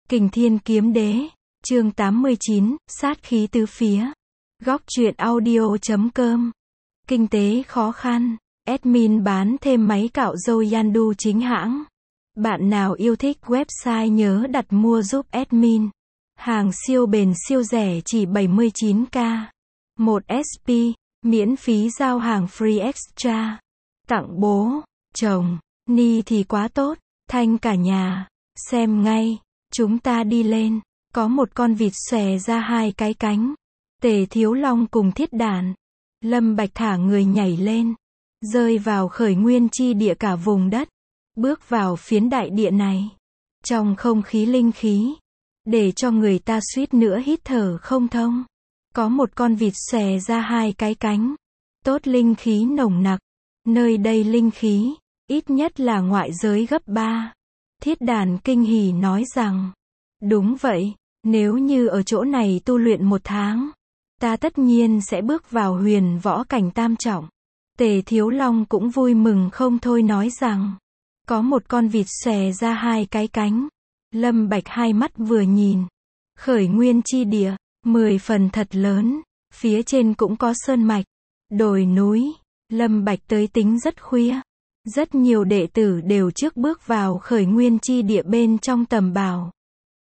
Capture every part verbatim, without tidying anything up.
Kình Thiên Kiếm Đế, chương tám mươi chín, sát khí tứ phía. Góc truyện audio chấm com. Kinh tế khó khăn, admin bán thêm máy cạo râu Yandu chính hãng. Bạn nào yêu thích website nhớ đặt mua giúp admin. Hàng siêu bền siêu rẻ chỉ bảy mươi chín k. một ét pê, miễn phí giao hàng free extra. Tặng bố, chồng, ni thì quá tốt, thanh cả nhà. Xem ngay, chúng ta đi lên. Có một con vịt xòe ra hai cái cánh. Tề Thiếu Long cùng Thiết Đản, Lâm Bạch thả người nhảy lên, rơi vào khởi nguyên chi địa cả vùng đất. Bước vào phiến đại địa này, trong không khí linh khí, để cho người ta suýt nữa hít thở không thông. Có một con vịt xòe ra hai cái cánh. Tốt linh khí nồng nặc. Nơi đây linh khí, ít nhất là ngoại giới gấp ba. Thiết Đản kinh hỉ nói rằng, đúng vậy, nếu như ở chỗ này tu luyện một tháng, ta tất nhiên sẽ bước vào huyền võ cảnh tam trọng. Tề Thiếu Long cũng vui mừng không thôi nói rằng, có một con vịt xòe ra hai cái cánh. Lâm Bạch hai mắt vừa nhìn, khởi nguyên chi địa, mười phần thật lớn, phía trên cũng có sơn mạch, đồi núi. Lâm Bạch tới tính rất khuya, rất nhiều đệ tử đều trước bước vào khởi nguyên chi địa bên trong tầm bảo.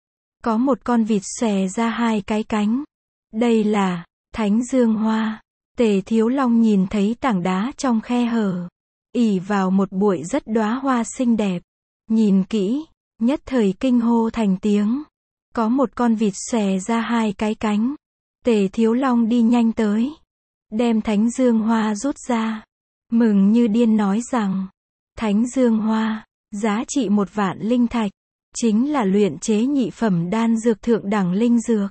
Có một con vịt xòe ra hai cái cánh. Đây là Thánh Dương Hoa. Tề Thiếu Long nhìn thấy tảng đá trong khe hở, ỷ vào một bụi rất đóa hoa xinh đẹp. Nhìn kỹ, nhất thời kinh hô thành tiếng. Có một con vịt xòe ra hai cái cánh. Tề Thiếu Long đi nhanh tới, đem Thánh Dương Hoa rút ra, mừng như điên nói rằng, Thánh Dương Hoa, giá trị một vạn linh thạch, chính là luyện chế nhị phẩm đan dược thượng đẳng linh dược.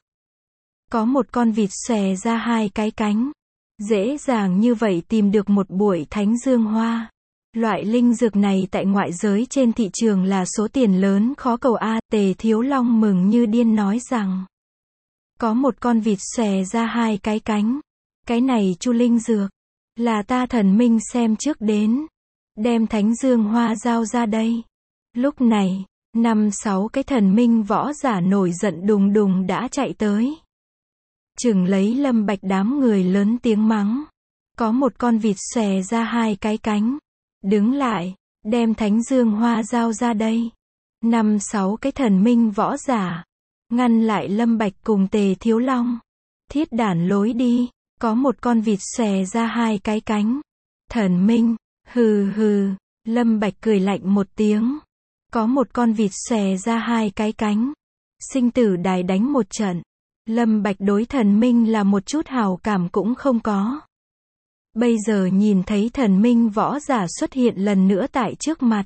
Có một con vịt xòe ra hai cái cánh. Dễ dàng như vậy tìm được một bụi Thánh Dương Hoa. Loại linh dược này tại ngoại giới trên thị trường là số tiền lớn khó cầu a. Tề Thiếu Long mừng như điên nói rằng, có một con vịt xòe ra hai cái cánh. Cái này chu linh dược, là ta thần minh xem trước đến. Đem Thánh Dương Hoa giao ra đây. Lúc này, năm sáu cái thần minh võ giả nổi giận đùng đùng đã chạy tới. Chừng lấy Lâm Bạch đám người lớn tiếng mắng. Có một con vịt xòe ra hai cái cánh. Đứng lại, đem Thánh Dương Hoa giao ra đây. Năm sáu cái thần minh võ giả ngăn lại Lâm Bạch cùng Tề Thiếu Long. Thiết Đản lối đi. Có một con vịt xòe ra hai cái cánh. Thần minh, hừ hừ. Lâm Bạch cười lạnh một tiếng. Có một con vịt xòe ra hai cái cánh. Sinh tử đài đánh một trận. Lâm Bạch đối thần minh là một chút hào cảm cũng không có. Bây giờ nhìn thấy thần minh võ giả xuất hiện lần nữa tại trước mặt.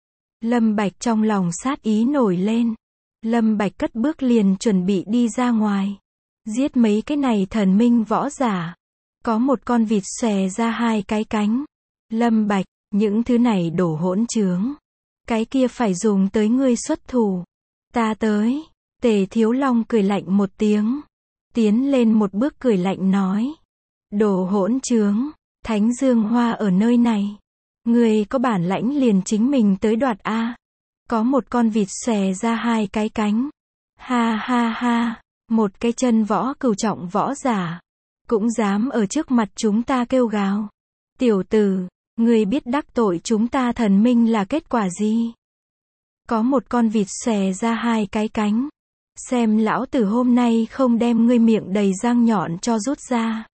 Lâm Bạch trong lòng sát ý nổi lên. Lâm Bạch cất bước liền chuẩn bị đi ra ngoài. Giết mấy cái này thần minh võ giả. Có một con vịt xòe ra hai cái cánh. Lâm Bạch, những thứ này đổ hỗn trướng. Cái kia phải dùng tới ngươi xuất thủ. Ta tới. Tề Thiếu Long cười lạnh một tiếng. Tiến lên một bước cười lạnh nói. Đồ hỗn trướng. Thánh Dương Hoa ở nơi này. Ngươi có bản lãnh liền chính mình tới đoạt a. Có một con vịt xòe ra hai cái cánh. Ha ha ha. Một cái chân võ cửu trọng võ giả. Cũng dám ở trước mặt chúng ta kêu gào. Tiểu tử, ngươi biết đắc tội chúng ta thần minh là kết quả gì? Có một con vịt xòe ra hai cái cánh. Xem lão tử hôm nay không đem ngươi miệng đầy răng nhọn cho rút ra.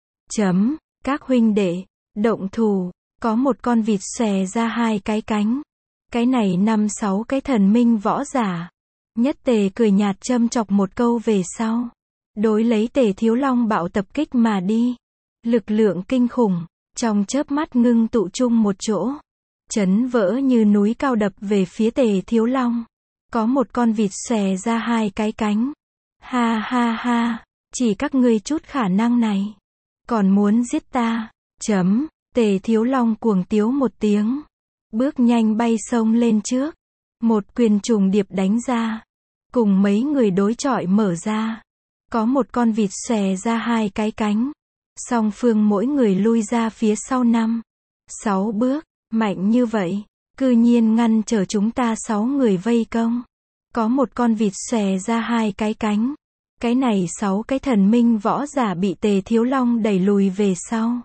Chấm, các huynh đệ, động thủ. Có một con vịt xòe ra hai cái cánh. Cái này năm sáu cái thần minh võ giả. Nhất Tề cười nhạt châm chọc một câu về sau. Đối lấy Tề Thiếu Long bạo tập kích mà đi. Lực lượng kinh khủng, trong chớp mắt ngưng tụ chung một chỗ. Chấn vỡ như núi cao đập về phía Tề Thiếu Long. Có một con vịt xòe ra hai cái cánh. Ha ha ha, chỉ các ngươi chút khả năng này. Còn muốn giết ta, chấm. Tề Thiếu Long cuồng tiếu một tiếng. Bước nhanh bay sông lên trước. Một quyền trùng điệp đánh ra. Cùng mấy người đối chọi mở ra. Có một con vịt xòe ra hai cái cánh. Song phương mỗi người lui ra phía sau năm, sáu bước. Mạnh như vậy, cư nhiên ngăn trở chúng ta sáu người vây công. Có một con vịt xòe ra hai cái cánh. Cái này sáu cái thần minh võ giả bị Tề Thiếu Long đẩy lùi về sau.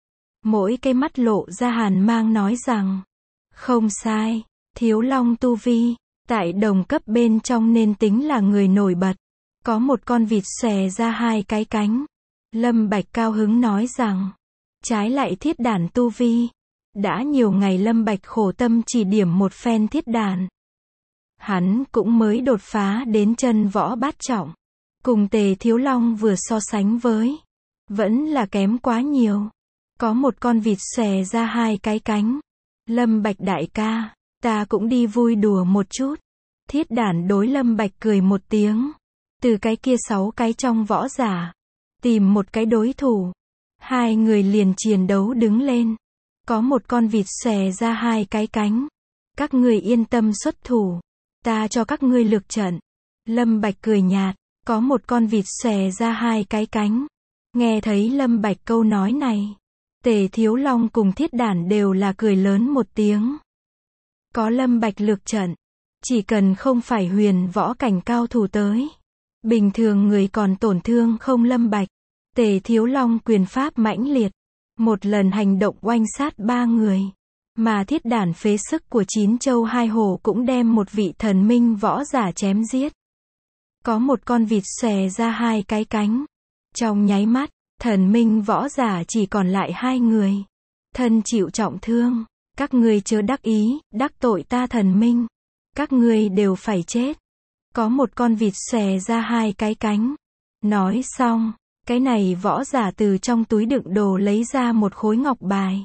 Mỗi cái mắt lộ ra hàn mang nói rằng, không sai, Thiếu Long tu vi, tại đồng cấp bên trong nên tính là người nổi bật. Có một con vịt xòe ra hai cái cánh. Lâm Bạch cao hứng nói rằng, trái lại thiết đản tu vi. Đã nhiều ngày Lâm Bạch khổ tâm chỉ điểm một phen thiết đản. Hắn cũng mới đột phá đến chân võ bát trọng. Cùng Tề Thiếu Long vừa so sánh với, vẫn là kém quá nhiều. Có một con vịt xòe ra hai cái cánh. Lâm Bạch đại ca, ta cũng đi vui đùa một chút. Thiết đản đối Lâm Bạch cười một tiếng. Từ cái kia sáu cái trong võ giả, tìm một cái đối thủ. Hai người liền chiến đấu đứng lên. Có một con vịt xòe ra hai cái cánh. Các ngươi yên tâm xuất thủ. Ta cho các ngươi lược trận. Lâm Bạch cười nhạt. Có một con vịt xòe ra hai cái cánh. Nghe thấy Lâm Bạch câu nói này, Tề Thiếu Long cùng thiết đản đều là cười lớn một tiếng. Có Lâm Bạch lược trận, chỉ cần không phải huyền võ cảnh cao thủ tới, bình thường người còn tổn thương không Lâm Bạch. Tề Thiếu Long quyền pháp mãnh liệt, một lần hành động oanh sát ba người, mà thiết đản phế sức của chín châu hai hổ cũng đem một vị thần minh võ giả chém giết. Có một con vịt xòe ra hai cái cánh. Trong nháy mắt, thần minh võ giả chỉ còn lại hai người. Thân chịu trọng thương. Các ngươi chớ đắc ý, đắc tội ta thần minh. Các ngươi đều phải chết. Có một con vịt xòe ra hai cái cánh. Nói xong, cái này võ giả từ trong túi đựng đồ lấy ra một khối ngọc bài.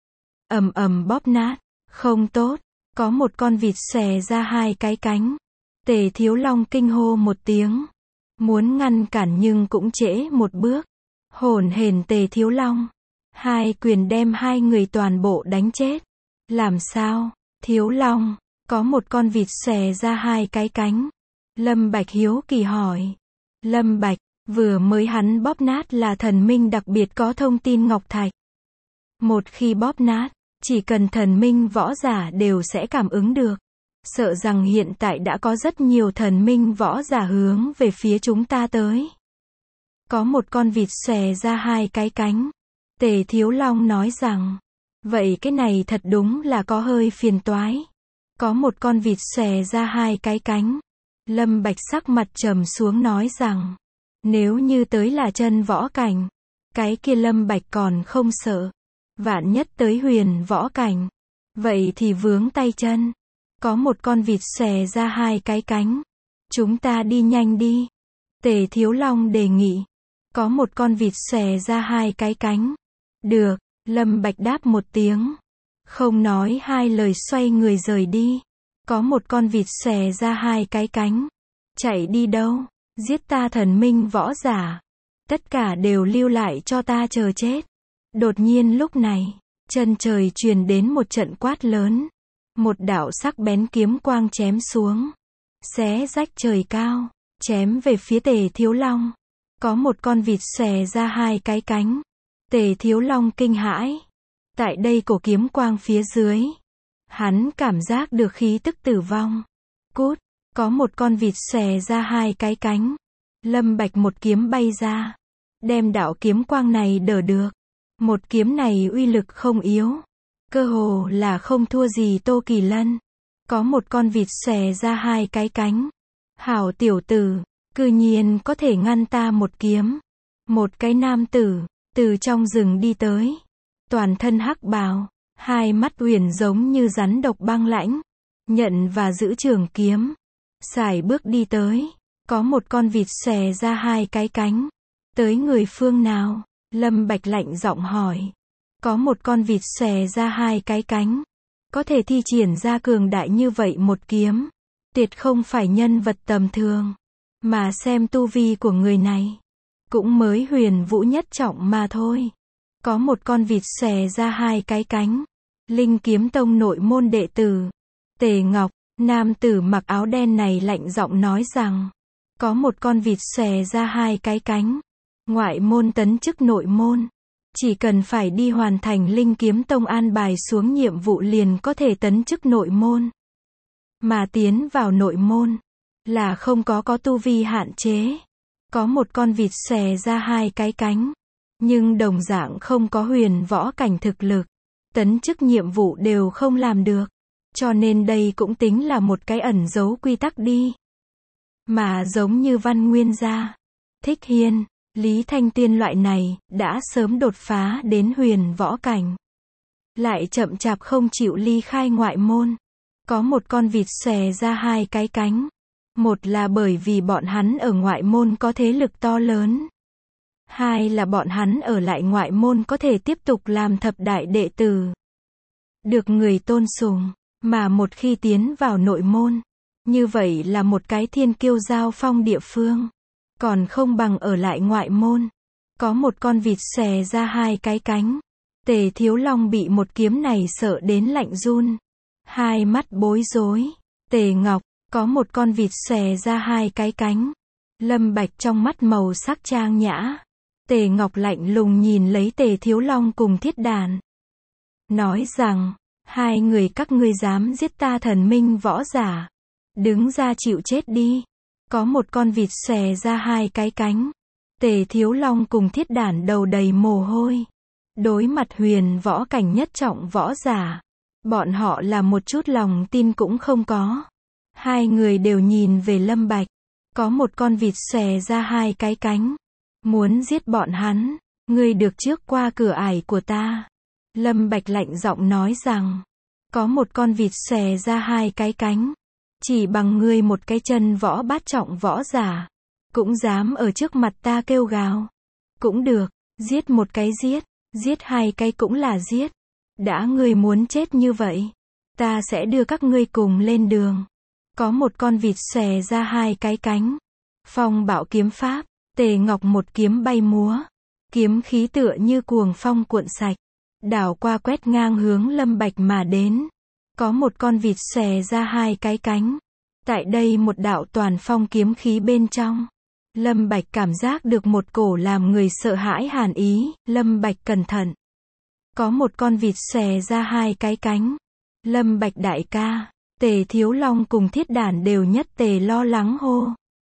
Ầm ầm bóp nát. Không tốt. Có một con vịt xòe ra hai cái cánh. Tề Thiếu Long kinh hô một tiếng. Muốn ngăn cản nhưng cũng trễ một bước. Hổn hển Tề Thiếu Long. Hai quyền đem hai người toàn bộ đánh chết. Làm sao? Thiếu Long. Có một con vịt xòe ra hai cái cánh. Lâm Bạch hiếu kỳ hỏi. Lâm Bạch, vừa mới hắn bóp nát là thần minh đặc biệt có thông tin ngọc thạch. Một khi bóp nát, chỉ cần thần minh võ giả đều sẽ cảm ứng được. Sợ rằng hiện tại đã có rất nhiều thần minh võ giả hướng về phía chúng ta tới. Có một con vịt xòe ra hai cái cánh. Tề Thiếu Long nói rằng, vậy cái này thật đúng là có hơi phiền toái. Có một con vịt xòe ra hai cái cánh. Lâm Bạch sắc mặt trầm xuống nói rằng, nếu như tới là chân võ cảnh, cái kia Lâm Bạch còn không sợ. Vạn nhất tới huyền võ cảnh, vậy thì vướng tay chân. Có một con vịt xòe ra hai cái cánh. Chúng ta đi nhanh đi. Tề Thiếu Long đề nghị. Có một con vịt xòe ra hai cái cánh. Được, Lâm Bạch đáp một tiếng. Không nói hai lời xoay người rời đi. Có một con vịt xòe ra hai cái cánh. Chạy đi đâu? Giết ta thần minh võ giả. Tất cả đều lưu lại cho ta chờ chết. Đột nhiên lúc này, chân trời truyền đến một trận quát lớn. Một đạo sắc bén kiếm quang chém xuống. Xé rách trời cao. Chém về phía Tề Thiếu Long. Có một con vịt xòe ra hai cái cánh. Tề Thiếu Long kinh hãi. Tại đây cổ kiếm quang phía dưới. Hắn cảm giác được khí tức tử vong. Cút. Có một con vịt xòe ra hai cái cánh. Lâm Bạch một kiếm bay ra. Đem đạo kiếm quang này đỡ được. Một kiếm này uy lực không yếu. Cơ hồ là không thua gì Tô Kỳ Lân. Có một con vịt xòe ra hai cái cánh. Hảo tiểu tử, cư nhiên có thể ngăn ta một kiếm. Một cái nam tử, từ trong rừng đi tới. Toàn thân hắc bào, hai mắt uyển giống như rắn độc băng lãnh. Nhận và giữ trường kiếm. Sải bước đi tới. Có một con vịt xòe ra hai cái cánh. Tới người phương nào? Lâm Bạch lạnh giọng hỏi. Có một con vịt xòe ra hai cái cánh. Có thể thi triển ra cường đại như vậy một kiếm. Tuyệt không phải nhân vật tầm thường. Mà xem tu vi của người này. Cũng mới huyền vũ nhất trọng mà thôi. Có một con vịt xòe ra hai cái cánh. Linh Kiếm Tông nội môn đệ tử. Tề Ngọc, nam tử mặc áo đen này lạnh giọng nói rằng. Có một con vịt xòe ra hai cái cánh. Ngoại môn tấn chức nội môn. Chỉ cần phải đi hoàn thành Linh Kiếm Tông an bài xuống nhiệm vụ liền có thể tấn chức nội môn. Mà tiến vào nội môn, là không có có tu vi hạn chế. Có một con vịt xòe ra hai cái cánh, nhưng đồng dạng không có huyền võ cảnh thực lực. Tấn chức nhiệm vụ đều không làm được. Cho nên đây cũng tính là một cái ẩn giấu quy tắc đi. Mà giống như Văn Nguyên gia, Thích Hiên, Lý Thanh Tiên loại này, đã sớm đột phá đến huyền võ cảnh. Lại chậm chạp không chịu ly khai ngoại môn. Có một con vịt xòe ra hai cái cánh. Một là bởi vì bọn hắn ở ngoại môn có thế lực to lớn. Hai là bọn hắn ở lại ngoại môn có thể tiếp tục làm thập đại đệ tử. Được người tôn sùng, mà một khi tiến vào nội môn, như vậy là một cái thiên kiêu giao phong địa phương. Còn không bằng ở lại ngoại môn. Có một con vịt xòe ra hai cái cánh. Tề Thiếu Long bị một kiếm này sợ đến lạnh run. Hai mắt bối rối. Tề Ngọc, có một con vịt xòe ra hai cái cánh. Lâm Bạch trong mắt màu sắc trang nhã. Tề Ngọc lạnh lùng nhìn lấy Tề Thiếu Long cùng Thiết Đàn. Nói rằng, hai người các ngươi dám giết ta thần minh võ giả. Đứng ra chịu chết đi. Có một con vịt xòe ra hai cái cánh. Tề Thiếu Long cùng Thiết Đản đầu đầy mồ hôi. Đối mặt huyền võ cảnh nhất trọng võ giả, bọn họ là một chút lòng tin cũng không có. Hai người đều nhìn về Lâm Bạch. Có một con vịt xòe ra hai cái cánh. Muốn giết bọn hắn, ngươi được trước qua cửa ải của ta. Lâm Bạch lạnh giọng nói rằng, có một con vịt xòe ra hai cái cánh. Chỉ bằng ngươi một cái chân võ bát trọng võ giả, cũng dám ở trước mặt ta kêu gào. Cũng được, giết một cái giết, giết hai cái cũng là giết. Đã ngươi muốn chết như vậy, ta sẽ đưa các ngươi cùng lên đường. Có một con vịt xòe ra hai cái cánh. Phong bạo kiếm pháp, Tề Ngọc một kiếm bay múa. Kiếm khí tựa như cuồng phong cuộn sạch, đảo qua quét ngang hướng Lâm Bạch mà đến. Có một con vịt xòe ra hai cái cánh. Tại đây một đạo toàn phong kiếm khí bên trong, Lâm Bạch cảm giác được một cổ làm người sợ hãi hàn ý. Lâm Bạch cẩn thận. Có một con vịt xòe ra hai cái cánh. Lâm Bạch đại ca, Tề Thiếu Long cùng Thiết Đản đều nhất tề lo lắng hô.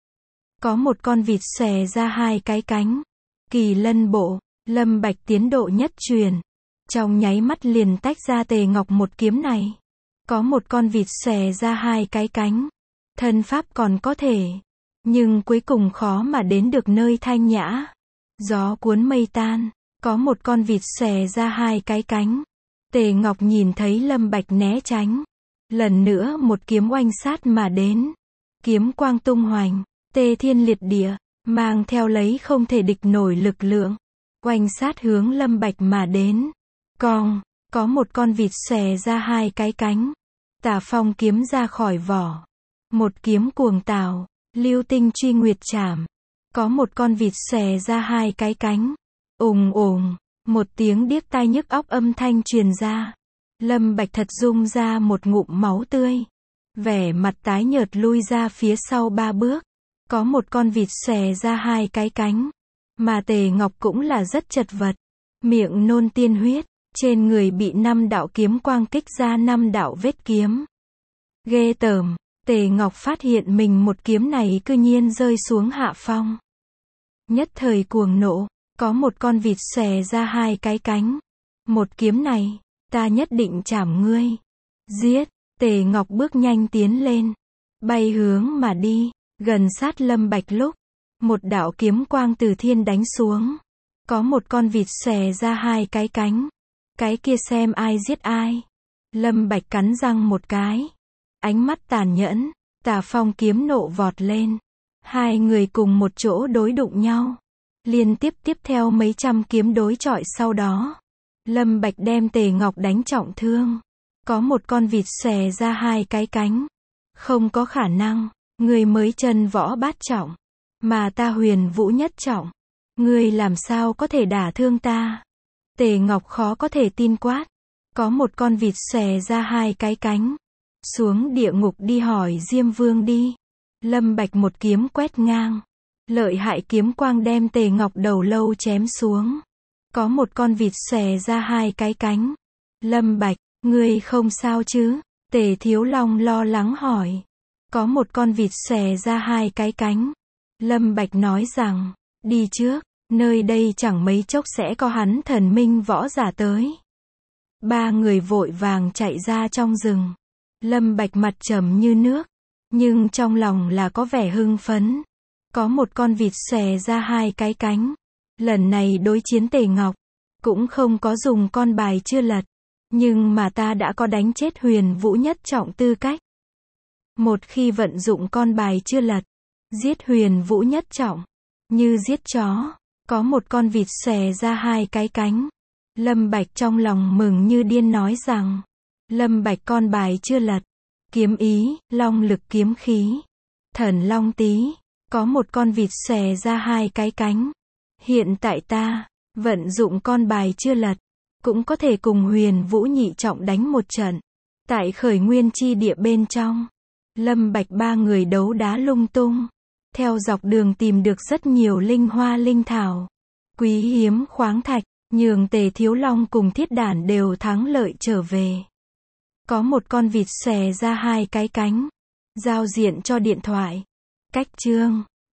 Có một con vịt xòe ra hai cái cánh. Kỳ Lân bộ, Lâm Bạch tiến độ nhất truyền. Trong nháy mắt liền tách ra Tề Ngọc một kiếm này. Có một con vịt xòe ra hai cái cánh. Thân pháp còn có thể, nhưng cuối cùng khó mà đến được nơi thanh nhã. Gió cuốn mây tan, có một con vịt xòe ra hai cái cánh. Tề Ngọc nhìn thấy Lâm Bạch né tránh. Lần nữa một kiếm oanh sát mà đến. Kiếm quang tung hoành, tê thiên liệt địa, mang theo lấy không thể địch nổi lực lượng. Oanh sát hướng Lâm Bạch mà đến. Cong, có một con vịt xòe ra hai cái cánh. Tà phong kiếm ra khỏi vỏ. Một kiếm cuồng tào, lưu tinh truy nguyệt trảm. Có một con vịt xòe ra hai cái cánh. Ùng ùng, một tiếng điếc tai nhức óc âm thanh truyền ra. Lâm Bạch thật rung ra một ngụm máu tươi. Vẻ mặt tái nhợt lui ra phía sau ba bước. Có một con vịt xòe ra hai cái cánh. Mà Tề Ngọc cũng là rất chật vật. Miệng nôn tiên huyết. Trên người bị năm đạo kiếm quang kích ra năm đạo vết kiếm. Ghê tởm. Tề Ngọc phát hiện mình một kiếm này cư nhiên rơi xuống hạ phong. Nhất thời cuồng nộ, có một con vịt xòe ra hai cái cánh. Một kiếm này, ta nhất định chảm ngươi. Giết, Tề Ngọc bước nhanh tiến lên. Bay hướng mà đi, gần sát Lâm Bạch lúc. Một đạo kiếm quang từ thiên đánh xuống. Có một con vịt xòe ra hai cái cánh. Cái kia xem ai giết ai. Lâm Bạch cắn răng một cái. Ánh mắt tàn nhẫn, Tà phong kiếm nộ vọt lên. Hai người cùng một chỗ đối đụng nhau. Liên tiếp tiếp theo mấy trăm kiếm đối chọi sau đó. Lâm Bạch đem Tề Ngọc đánh trọng thương. Có một con vịt xòe ra hai cái cánh. Không có khả năng, người mới chân võ bát trọng. Mà ta huyền vũ nhất trọng. Ngươi làm sao có thể đả thương ta? Tề Ngọc khó có thể tin quát. Có một con vịt xòe ra hai cái cánh. Xuống địa ngục đi hỏi Diêm Vương đi. Lâm Bạch một kiếm quét ngang. Lợi hại kiếm quang đem Tề Ngọc đầu lâu chém xuống. Có một con vịt xòe ra hai cái cánh. Lâm Bạch, ngươi không sao chứ? Tề Thiếu Long lo lắng hỏi. Có một con vịt xòe ra hai cái cánh. Lâm Bạch nói rằng, đi trước, nơi đây chẳng mấy chốc sẽ có hắn thần minh võ giả tới. Ba người vội vàng chạy ra trong rừng. Lâm Bạch mặt trầm như nước, nhưng trong lòng là có vẻ hưng phấn. Có một con vịt xòe ra hai cái cánh. Lần này đối chiến Tề Ngọc, cũng không có dùng con bài chưa lật, nhưng mà ta đã có đánh chết Huyền Vũ Nhất Trọng tư cách. Một khi vận dụng con bài chưa lật, giết Huyền Vũ Nhất Trọng, như giết chó. Có một con vịt xòe ra hai cái cánh. Lâm Bạch trong lòng mừng như điên nói rằng, Lâm Bạch con bài chưa lật, kiếm ý, long lực kiếm khí, thần long tí. Có một con vịt xòe ra hai cái cánh. Hiện tại ta, vận dụng con bài chưa lật, cũng có thể cùng Huyền Vũ Nhị Trọng đánh một trận. Tại Khởi Nguyên chi địa bên trong, Lâm Bạch ba người đấu đá lung tung. Theo dọc đường tìm được rất nhiều linh hoa linh thảo, quý hiếm khoáng thạch, nhường Tề Thiếu Long cùng Thiết Đản đều thắng lợi trở về. Có một con vịt xòe ra hai cái cánh. Giao diện cho điện thoại. Cách chương